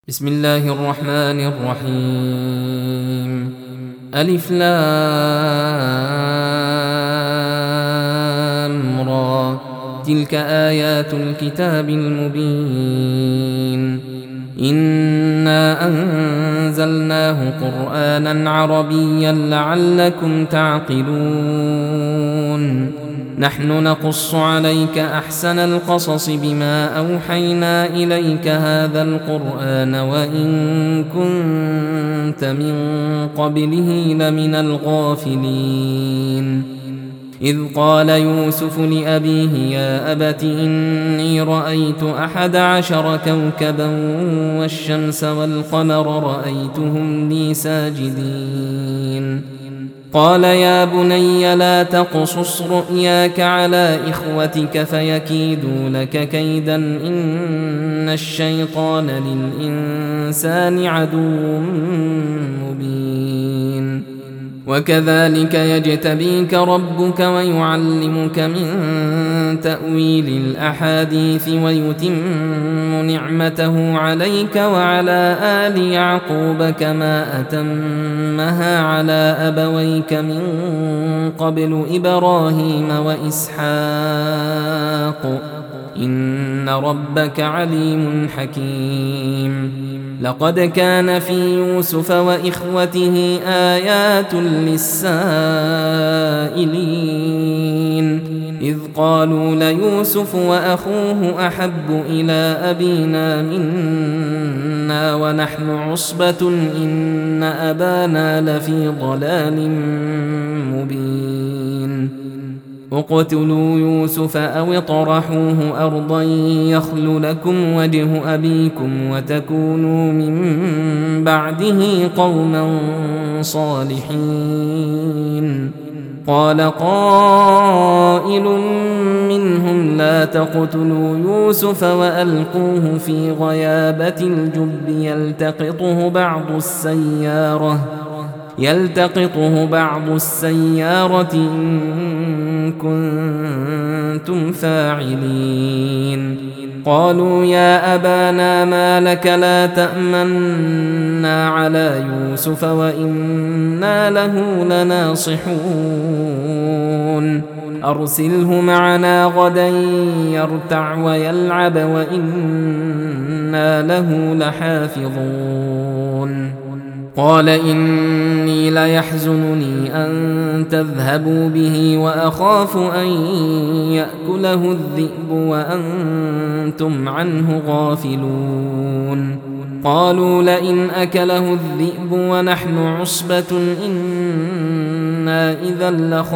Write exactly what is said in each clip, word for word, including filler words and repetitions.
بسم الله الرحمن الرحيم. ألف لام را، تلك آيات الكتاب المبين. إنا أنزلناه قرآنا عربيا لعلكم تعقلون. نحن نقص عليك أحسن القصص بما أوحينا إليك هذا القرآن وإن كنت من قبله لمن الغافلين. إذ قال يوسف لأبيه يا أبت إني رأيت أحد عشر كوكبا والشمس والقمر رأيتهم لي ساجدين. قال يا بني لا تقصص رؤياك على إخوتك فيكيدوا لك كيدا إن الشيطان للإنسان عدو مبين. وكذلك يجتبيك ربك ويعلمك من تأويل الأحاديث ويتم نعمته عليك وعلى آل يعقوب كما أتمها على أبويك من قبل إبراهيم وإسحاق إن ربك عليم حكيم. لقد كان في يوسف وإخوته آيات للسائلين إذ قالوا ليوسف وأخوه أحب إلى أبينا منا ونحن عصبة إن أبانا لفي ضلال مبين. اقتلوا يوسف أو اطرحوه أرضا يخل لكم وجه أبيكم وتكونوا من بعده قوما صالحين. قال قائل منهم لا تقتلوا يوسف وألقوه في غيابة الجب يلتقطه بعض السيارة يلتقطه بعض السيارة إن كنتم فاعلين. قالوا يا أبانا ما لك لا تأمنا على يوسف وإنا له لناصحون. أرسله معنا غدا يرتع ويلعب وإنا له لحافظون. قال إني ليحزنني أن تذهبوا به وأخاف أن يأكله الذئب وأنتم عنه غافلون. قالوا لئن أكله الذئب ونحن عصبة إنا إذا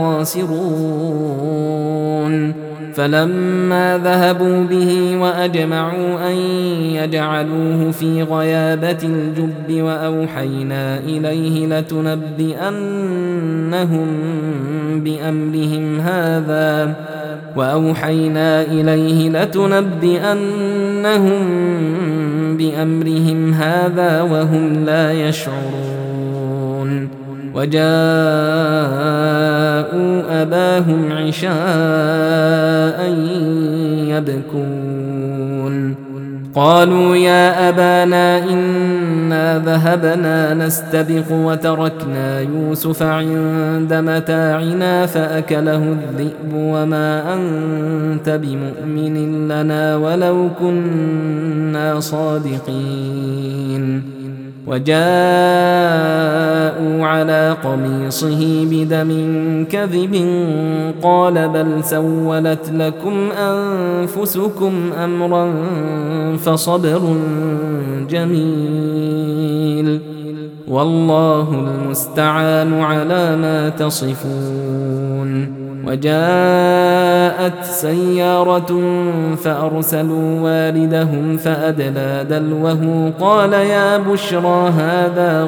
لخاسرون. فلما ذهبوا به وأجمعوا أن يجعلوه في غيابة الجب وأوحينا إليه لتنبئنهم بأمرهم هذا وأوحينا إليه لتنبئنهم بأمرهم هذا وهم لا يشعرون. وجاءوا أباهم عشاء يبكون. قالوا يا أبانا إنا ذهبنا نستبق وتركنا يوسف عند متاعنا فأكله الذئب وما أنت بمؤمن لنا ولو كنا صادقين. وجاءوا على قميصه بدم كذب قال بل سولت لكم أنفسكم أمرا فصبر جميل والله المستعان على ما تصفون. وجاءت سيارة فأرسلوا واردهم فأدلى دلوه قال يا بشرى هذا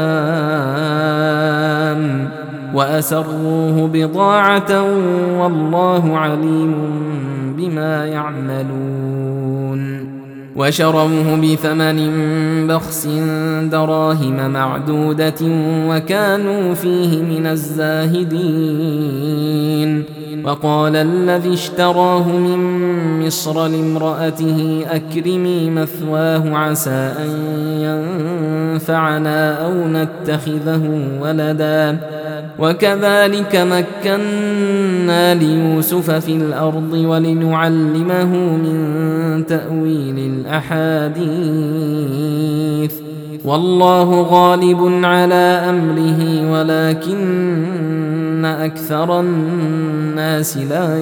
غلام وأسروه بضاعة والله عليم بما يعملون. وشروه بثمن بخس دراهم معدودة وكانوا فيه من الزاهدين. وقال الذي اشتراه من مصر لامرأته أكرمي مثواه عسى أن ينفعنا أو نتخذه ولدا وكذلك مكنا ليوسف في الأرض ولنعلمه من تأويل الأحاديث والله غالب على أمره ولكن أكثر الناس لا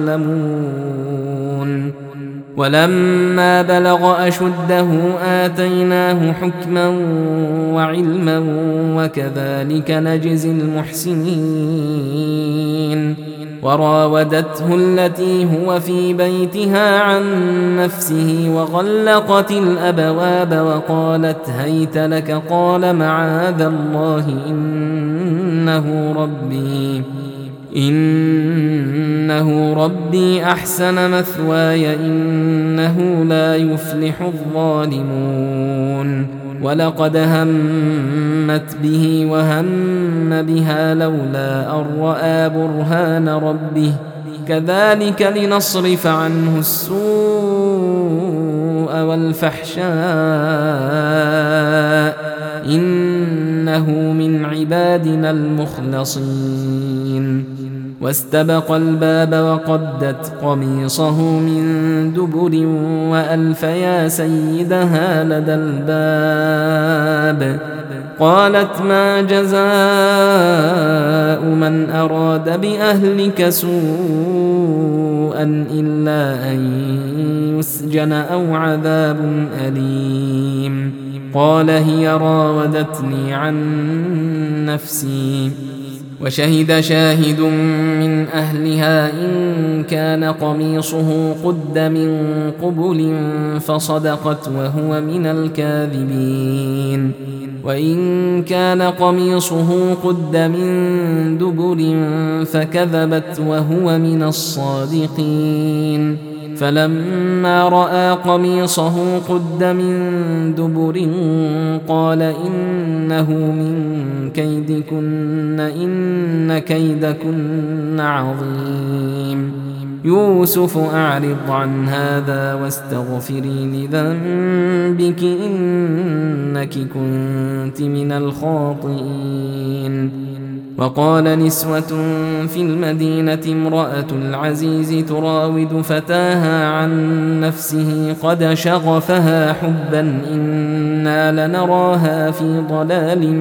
يعلمون. ولما بلغ أشده آتيناه حكما وعلما وكذلك نجزي المحسنين. وراودته التي هو في بيتها عن نفسه وغلقت الأبواب وقالت هيت لك قال معاذ الله إنه ربي إنه ربي أحسن مثواي إنه لا يفلح الظالمون. ولقد همت به وهم بها لولا أن رأى برهان ربه كذلك لنصرف عنه السوء والفحشاء إنه من عبادنا المخلصين. واستبق الباب وقدت قميصه من دبر وألف يا سيدها لدى الباب قالت ما جزاء من أراد بأهلك سوءا إلا أن يسجن أو عذاب أليم. قال هي راودتني عن نفسي. وشهد شاهد من أهلها إن كان قميصه قد من قبل فصدقت وهو من الكاذبين وإن كان قميصه قد من دبر فكذبت وهو من الصادقين. فلما رأى قميصه قد من دبر قال إنه من كيدكن إن كيدكن عظيم. يوسف أعرض عن هذا واستغفري لذنبك إنك كنت من الخاطئين. وقال نسوة في المدينة امرأة العزيز تراود فتاها عن نفسه قد شغفها حبا إنا لنراها في ضلال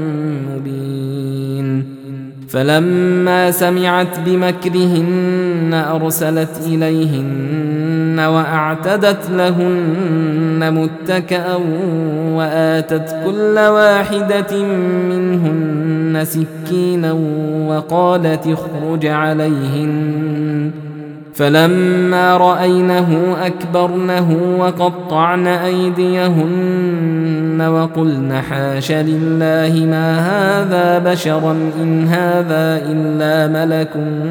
مبين. فلما سمعت بمكرهن أرسلت إليهن وأعتدت لهن متكأ وآتت كل واحدة منهن سكينا وقالت اخرج عليهن. فلما رأينه أكبرنه وقطعن أيديهن وقلن حاش لله ما هذا بشرا إن هذا إلا ملك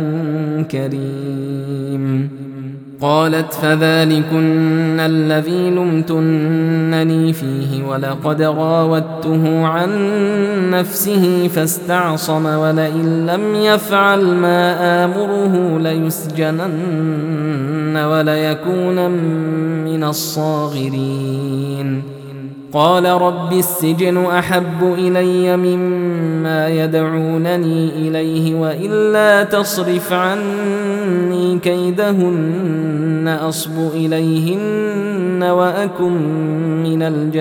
كريم. قالت فذلكن الذي لمتنني فيه ولقد راودته عن نفسه فاستعصم ولئن لم يفعل ما آمره ليسجنن وليكون من الصاغرين. قال رب السجن أحب إلي مما يدعونني إليه وإلا تصرف عني كيدهن أصب إليهن وأكن من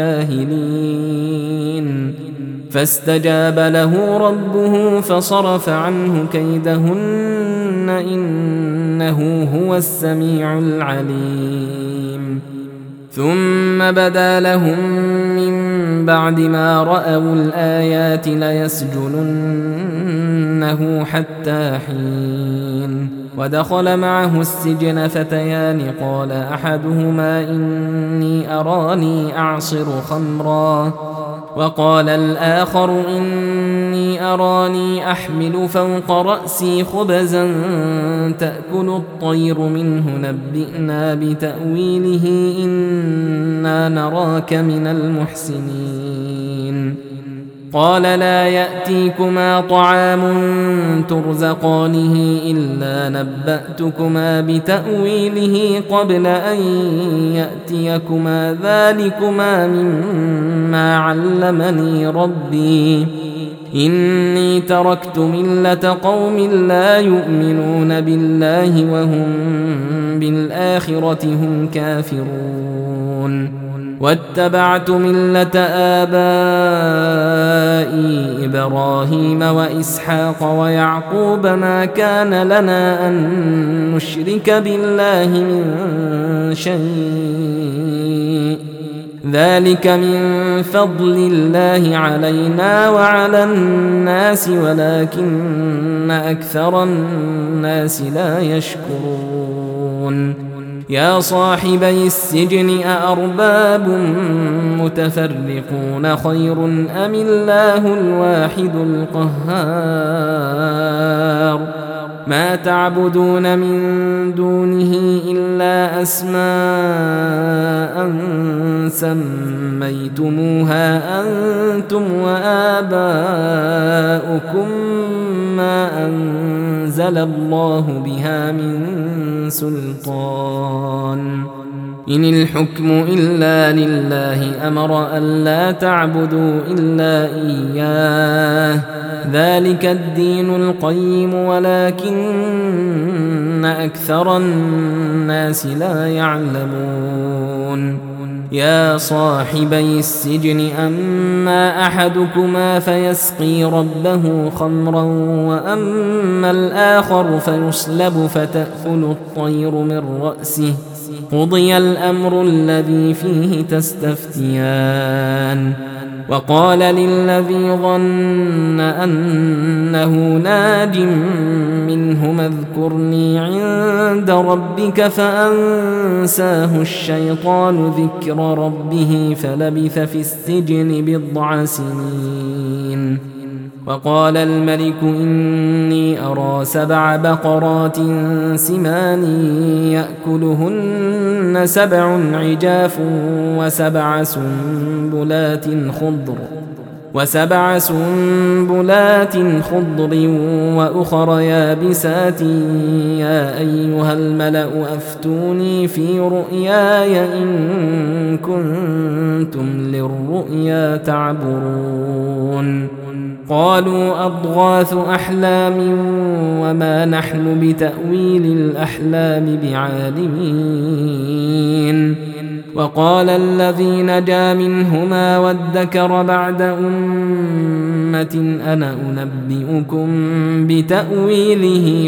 الجاهلين. فاستجاب له ربه فصرف عنه كيدهن إنه هو السميع العليم. ثم بدا لهم من بعد ما رأوا الآيات ليسجننه حتى حين. ودخل معه السجن فتيان قال أحدهما إني أراني أعصر خمرا وقال الآخر إني أراني أحمل فوق رأسي خبزا تأكل الطير منه نبئنا بتأويله إنا نراك من المحسنين قال لا يأتيكما طعام ترزقانه إلا نبأتكما بتأويله قبل أن يأتيكما ذلكما مما علمني ربي إني تركت ملة قوم لا يؤمنون بالله وهم بالآخرة هم كافرون واتبعت ملة آبائي إبراهيم وإسحاق ويعقوب ما كان لنا أن نشرك بالله من شيء ذلك من فضل الله علينا وعلى الناس ولكن أكثر الناس لا يشكرون يا صاحبي السجن أأرباب متفرقون خير أم الله الواحد القهار ما تعبدون من دونه إلا أسماء سميتموها أنتم وآباؤكم ما أنزل الله بها من سلطان إن الحكم إلا لله أمر ألا تعبدوا إلا إياه ذلك الدين القيم ولكن أكثر الناس لا يعلمون يا صاحبي السجن أما أحدكما فيسقي ربه خمرا وأما الآخر فيصلب فتأكل الطير من رأسه قضي الأمر الذي فيه تستفتيان وقال للذي ظن أنه ناج منهما اذكرني عند ربك فأنساه الشيطان ذكر ربه فلبث في السجن بضع سنين وقال الملك إني أرى سبع بقرات سمان يأكلهن سبع عجاف وسبع سنبلات خضر وسبع سنبلات خضر وأخر يابسات يا أيها الملأ أفتوني في رؤياي إن كنتم للرؤيا تعبرون قالوا أضغاث أحلام وما نحن بتأويل الأحلام بعالمين وقال الذي نجا منهما وادكر بعد أمة أنا أنبئكم بتأويله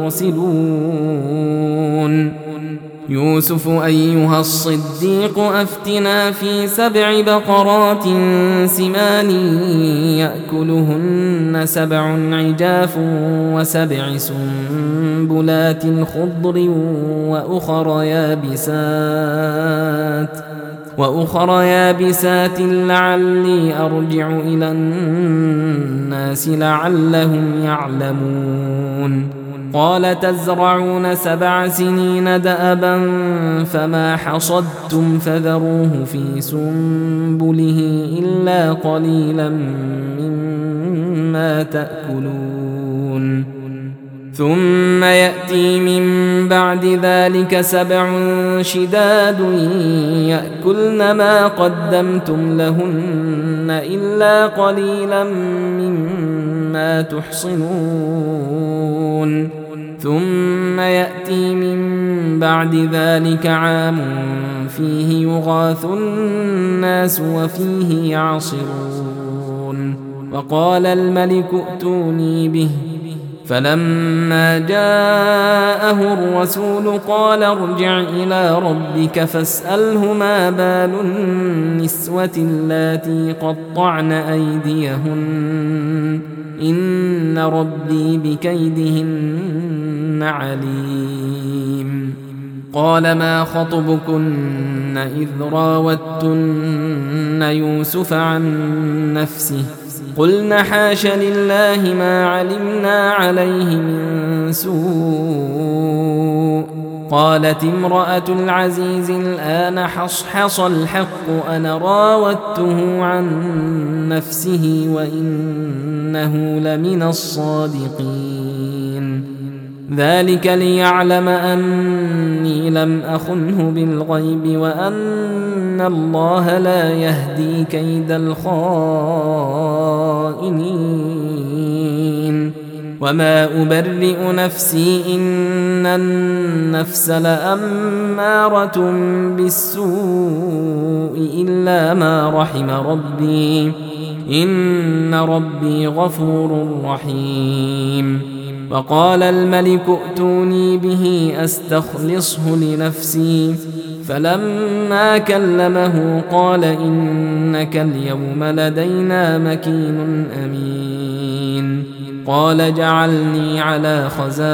فأرسلون يوسف أيها الصديق أفتنا في سبع بقرات سمان يأكلهن سبع عجاف وسبع سنبلات خضر وأخر يابسات وأخر يابسات لعلي أرجع إلى الناس لعلهم يعلمون قال تزرعون سبع سنين دأبا فما حصدتم فذروه في سنبله إلا قليلا مما تأكلون ثم يأتي من بعد ذلك سبع شداد يأكلن ما قدمتم لهن إلا قليلا مما تحصنون ثم يأتي من بعد ذلك عام فيه يغاث الناس وفيه يعصرون وقال الملك ائتوني به فلما جاءه الرسول قال ارجع إلى ربك فاسأله ما بال النسوة اللاتي قطعن أيديهن إن ربي بكيدهن عليم قال ما خطبكن إذ راوتن يوسف عن نفسه قلن حاش لله ما علمنا عليه من سوء قالت امرأة العزيز الآن حصحص الحق أنا راودته عن نفسه وإنه لمن الصادقين ذلك ليعلم أني لم أخنه بالغيب وأن الله لا يهدي كيد الخائنين وما أبرئ نفسي إن النفس لأمارة بالسوء إلا ما رحم ربي إن ربي غفور رحيم وقال الملك ائتوني به أستخلصه لنفسي فلما كلمه قال إنك اليوم لدينا مكين أمين قال جعلني على خزائن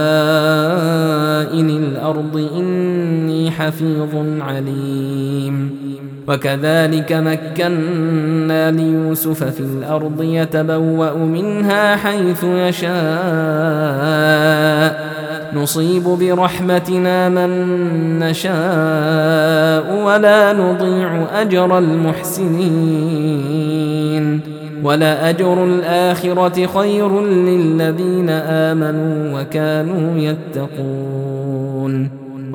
الأرض إني حفيظ عليم وكذلك مكنا ليوسف في الأرض يتبوأ منها حيث يشاء نصيب برحمتنا من نشاء ولا نضيع أجر المحسنين ولأجر الآخرة خير للذين آمنوا وكانوا يتقون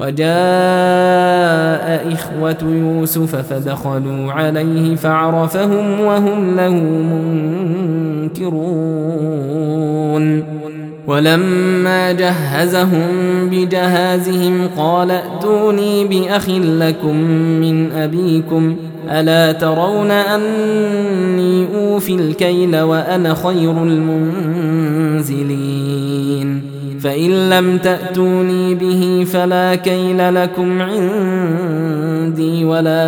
وجاء إخوة يوسف فدخلوا عليه فعرفهم وهم له منكرون ولما جهزهم بجهازهم قال ائتوني بأخ لكم من أبيكم ألا ترون أني أوفي الكيل وأنا خير المنزلين فإن لم تأتوني به فلا كيل لكم عندي ولا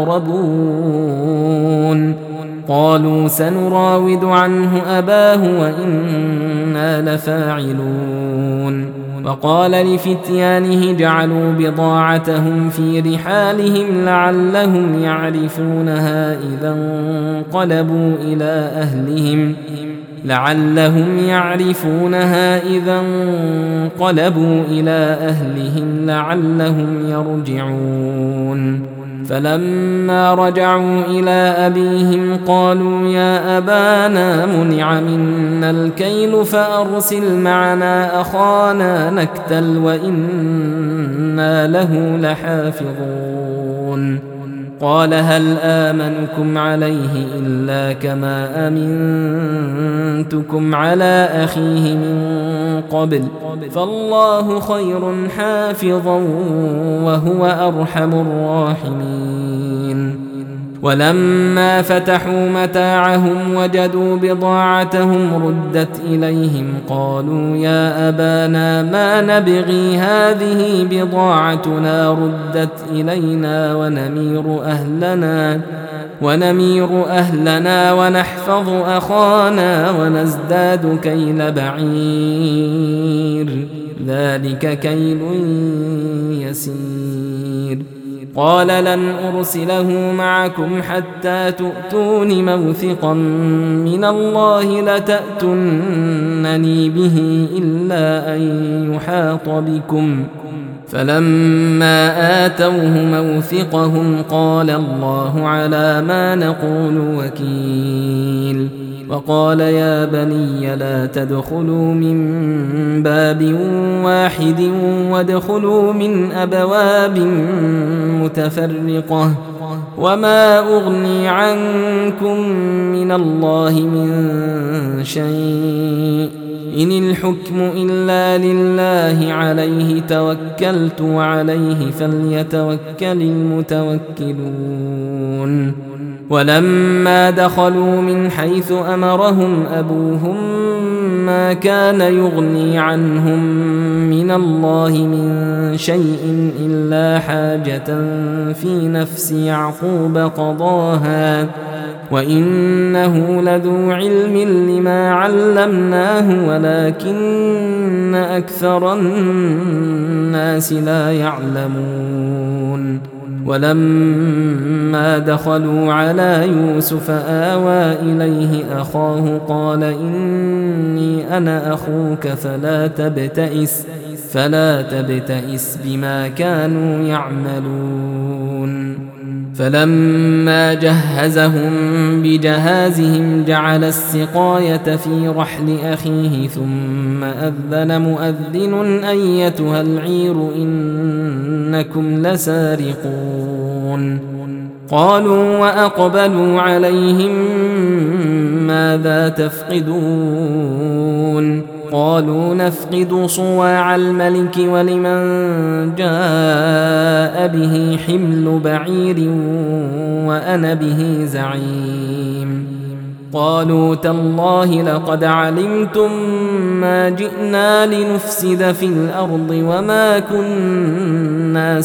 تقربون قالوا سنراود عنه أباه وإنا لفاعلون وقال لفتيانه جعلوا بضاعتهم في رحالهم لعلهم يعرفونها إذا انقلبوا إلى أهلهم لعلهم يعرفونها إذا انقلبوا إلى أهلهم لعلهم يرجعون فلما رجعوا إلى أبيهم قالوا يا أبانا منع منا الكيل فأرسل معنا أخانا نكتل وإنا له لحافظون قال هل آمنكم عليه إلا كما أمنتكم على أخيه من قبل فالله خير حافظا وهو أرحم الراحمين ولما فتحوا متاعهم وجدوا بضاعتهم ردت إليهم قالوا يا أبانا ما نبغي هذه بضاعتنا ردت إلينا ونمير أهلنا ونمير أهلنا ونحفظ أخانا ونزداد كيل بعير ذلك كيل يسير قال لن أرسله معكم حتى تؤتون موثقا من الله لتأتونني به إلا أن يحاط بكم فلما آتوه موثقهم قال الله على ما نقول وكيل وقال يا بني لا تدخلوا من باب واحد وادخلوا من أبواب متفرقة وما أغني عنكم من الله من شيء إن الحكم إلا لله عليه توكلت وعليه فليتوكل المتوكلون ولما دخلوا من حيث أمرهم أبوهم ما كان يغني عنهم من الله من شيء إلا حاجة في نفس يعقوب قضاها وإنه لذو علم لما علمناه ولكن أكثر الناس لا يعلمون ولما دخلوا على يوسف آوى إليه أخاه قال إني أنا أخوك فلا تبتئس فلا تبتئس بما كانوا يعملون فلما جهزهم بجهازهم جعل السقاية في رحل أخيه ثم أذن مؤذن أيتها العير إنكم لسارقون قالوا وأقبلوا عليهم ماذا تفقدون قالوا نفقد صواع الملك ولمن جاء به حمل بعير وأنا به زعيم قالوا تالله لقد علمتم ما جئنا لنفسد في الأرض وما كنا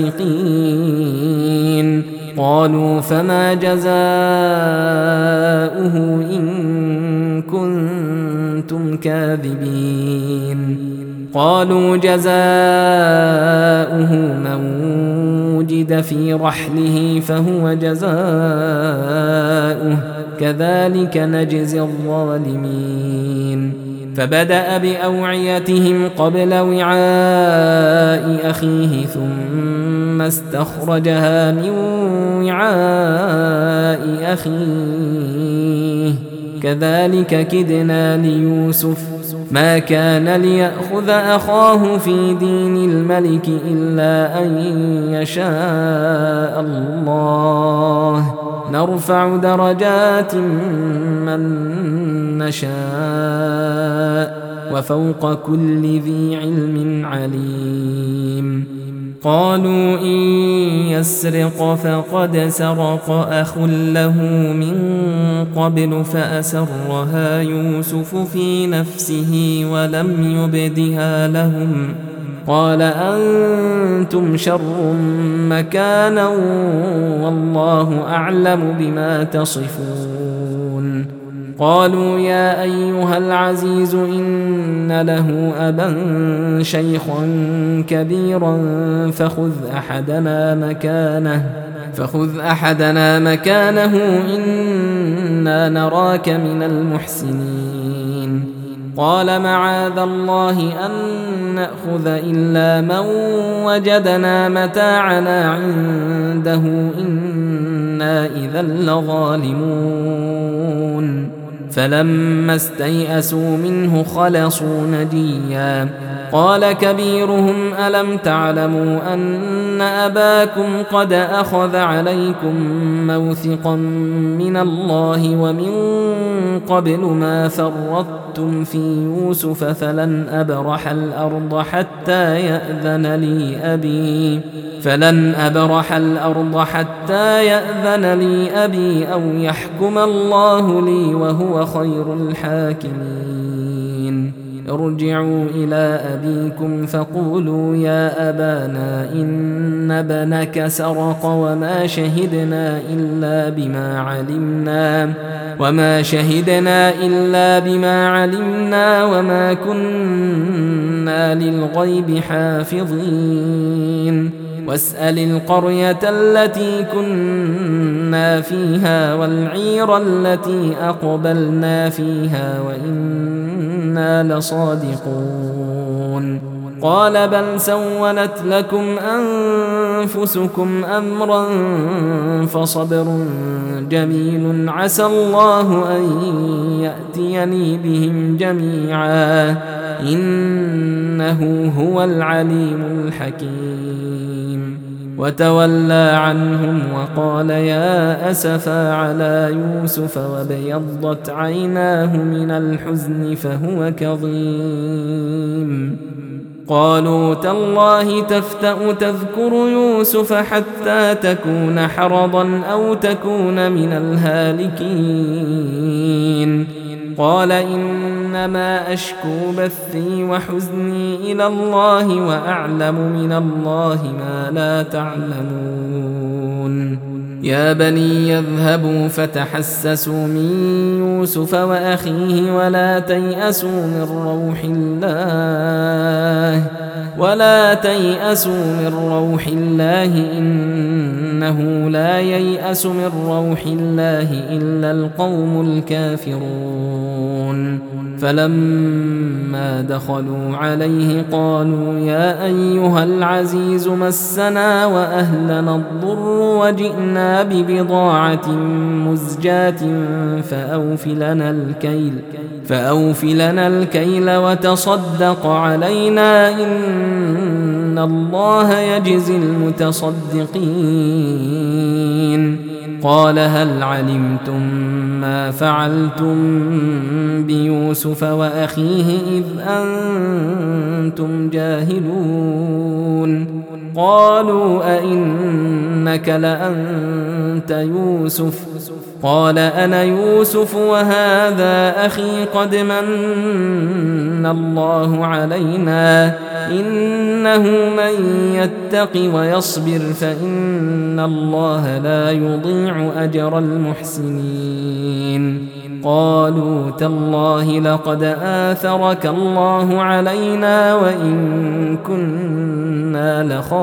سارقين قالوا فما جزاؤه إن كنتم كاذبين قالوا جزاؤه من وجد في رحله فهو جزاؤه كذلك نجزي الظالمين فبدأ بأوعيتهم قبل وعاء أخيه ثم استخرجها من وعاء أخيه كذلك كدنا ليوسف ما كان ليأخذ أخاه في دين الملك إلا أن يشاء الله نرفع درجات من نشاء وفوق كل ذي علم عليم قالوا إن يسرق فقد سرق أخ له من قبل فأسرها يوسف في نفسه ولم يبدها لهم قال أنتم شر مكانا والله أعلم بما تصفون قالوا يا أيها العزيز إن له أبا شيخا كبيرا فخذ أحدنا مكانه فخذ أحدنا مكانه إنا نراك من المحسنين قال معاذ الله أن نأخذ إلا من وجدنا متاعنا عنده إنا إذا لظالمون فلما استيئسوا منه خلصوا نجيا قال كبيرهم ألم تعلموا أن أباكم قد أخذ عليكم موثقا من الله ومن قبل ما فرطتم في يوسف فلن أبرح الأرض حتى يأذن لي أبي فلن أبرح الأرض حتى يأذن لي أبي أو يحكم الله لي وهو خير الحاكمين ارجعوا إلى أبيكم فقولوا يا أبانا إن ابنك سرق وما شهدنا إلا بما علمنا وما شهدنا إلا بما علمنا وما كنا للغيب حافظين واسأل القرية التي كنا فيها والعير التي أقبلنا فيها وإنا لصادقون قال بل سولت لكم أنفسكم أمرا فصبر جميل عسى الله أن يأتيني بهم جميعا إنه هو العليم الحكيم وتولى عنهم وقال يا أسفا على يوسف وابيضت عيناه من الحزن فهو كظيم قالوا تالله تفتأ تذكر يوسف حتى تكون حرضا أو تكون من الهالكين قال إنما أشكو بثي وحزني إلى الله وأعلم من الله ما لا تعلمون يا بني يذهبوا فتحسسوا من يوسف وأخيه ولا تيأسوا من روح الله ولا تيأسوا من روح الله إنه لا ييأس من روح الله إلا القوم الكافرون. فلما دخلوا عليه قالوا يا أيها العزيز مسنا وأهلنا الضر وجئنا ببضاعة مزجاة فأوف لنا الكيل فأوف لنا الكيل وتصدق علينا إن الله يجزي المتصدقين. قال هل علمتم ما فعلتم بيوسف وأخيه إذ أنتم جاهلون؟ قالوا أئنك لأنت يوسف؟ قال أنا يوسف وهذا أخي قد من الله علينا إنه من يتق ويصبر فإن الله لا يضيع أجر المحسنين. قالوا تالله لقد آثرك الله علينا وإن كنا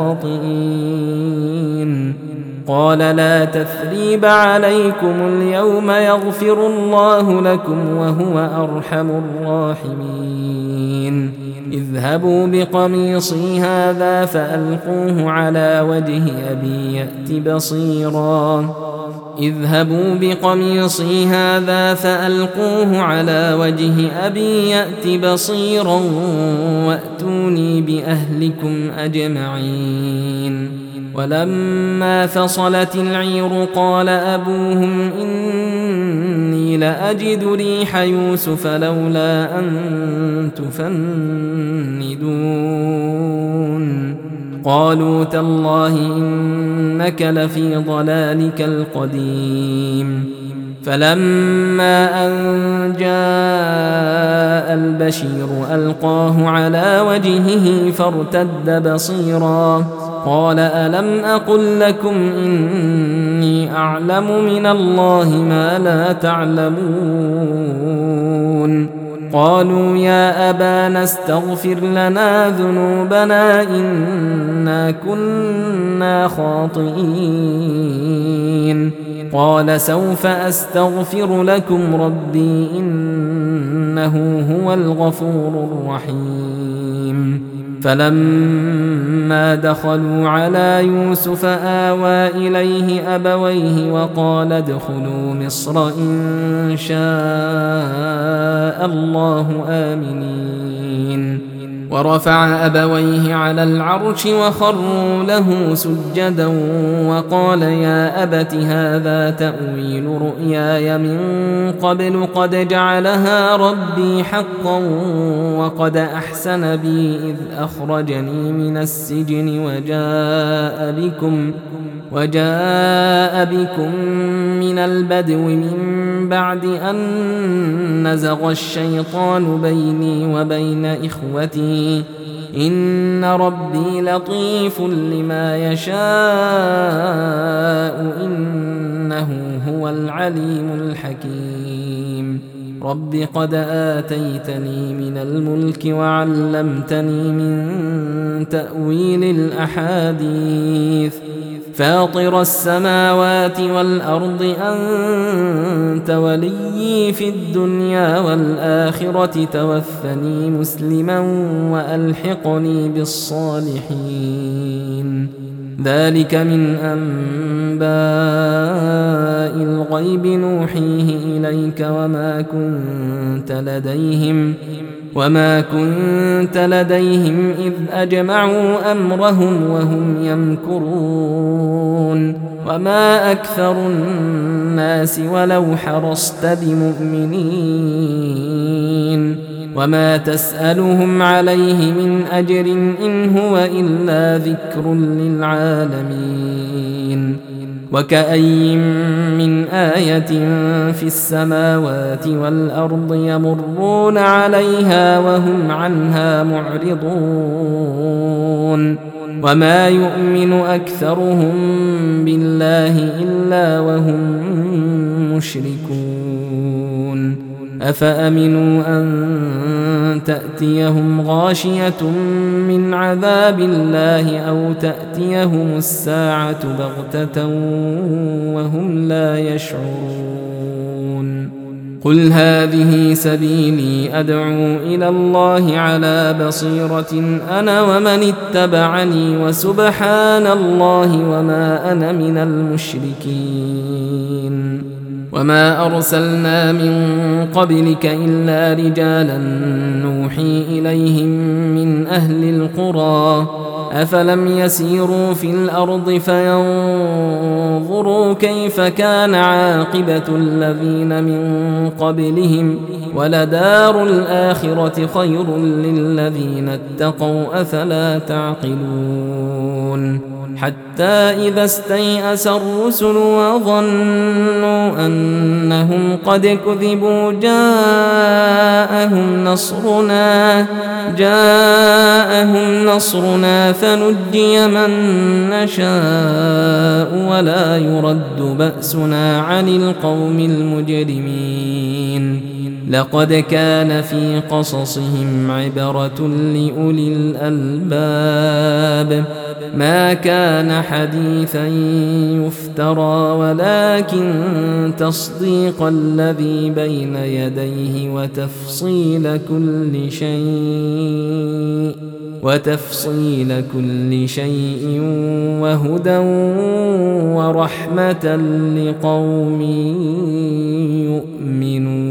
لخاطئين. قال لا تثريب عليكم اليوم يغفر الله لكم وهو أرحم الراحمين. اذهبوا بقميصي هذا فألقوه على وجه أبي يأت بصيرا اذهبوا بقميصي هذا فألقوه على وجه أبي يأت بصيرا وأتوني بأهلكم أجمعين. ولما فصلت العير قال أبوهم إني لأجد ريح يوسف لولا أن تفندون. قالوا تالله إنك لفي ضلالك القديم. فلما أن جاء البشير ألقاه على وجهه فارتد بصيرا قال ألم أقل لكم إني أعلم من الله ما لا تعلمون. قالوا يا أبانا استغفر لنا ذنوبنا إنا كنا خاطئين. قال سوف أستغفر لكم ربي إنه هو الغفور الرحيم. فلما دخلوا على يوسف آوى إليه أبويه وقال ادخلوا مصر إن شاء الله آمنين. ورفع أبويه على العرش وخروا له سجدا وقال يا أبت هذا تأويل رؤياي من قبل قد جعلها ربي حقا وقد أحسن بي إذ أخرجني من السجن وجاء بكم وجاء بكم من البدو من بعد أن نزغ الشيطان بيني وبين إخوتي إن ربي لطيف لما يشاء إنه هو العليم الحكيم. رب قد آتيتني من الملك وعلمتني من تأويل الأحاديث فاطر السماوات والأرض أنت وليي في الدنيا والآخرة توفني مسلما وألحقني بالصالحين. ذلك من أنباء الغيب نوحيه إليك وما كنت لديهم وما كنت لديهم إذ أجمعوا أمرهم وهم يمكرون وما أكثر الناس ولو حرصت بمؤمنين وما تسألهم عليه من أجر إن هو إلا ذكر للعالمين. وكأي من آية في السماوات والأرض يمرون عليها وهم عنها معرضون وما يؤمن أكثرهم بالله إلا وهم مشركون أفأمنوا أن تأتيهم غاشية من عذاب الله أو تأتيهم الساعة بغتة وهم لا يشعرون قل هذه سبيلي أدعو إلى الله على بصيرة أنا ومن اتبعني وسبحان الله وما أنا من المشركين وما أرسلنا من قبلك إلا رجالا نوحي إليهم من أهل القرى أفلم يسيروا في الأرض فينظروا كيف كان عاقبة الذين من قبلهم ولدار الآخرة خير للذين اتقوا أفلا تعقلون حتى إذا استيأس الرسل وظنوا أنهم قد كذبوا جاءهم نصرنا جاءهم نصرنا فنجي من نشاء ولا يرد بأسنا عن القوم المجرمين لقد كان في قصصهم عبرة لأولي الألباب ما كان حديثا يفترى ولكن تصديق الذي بين يديه وتفصيل كل شيء وتفصيل كل شيء وهدى ورحمة لقوم يؤمنون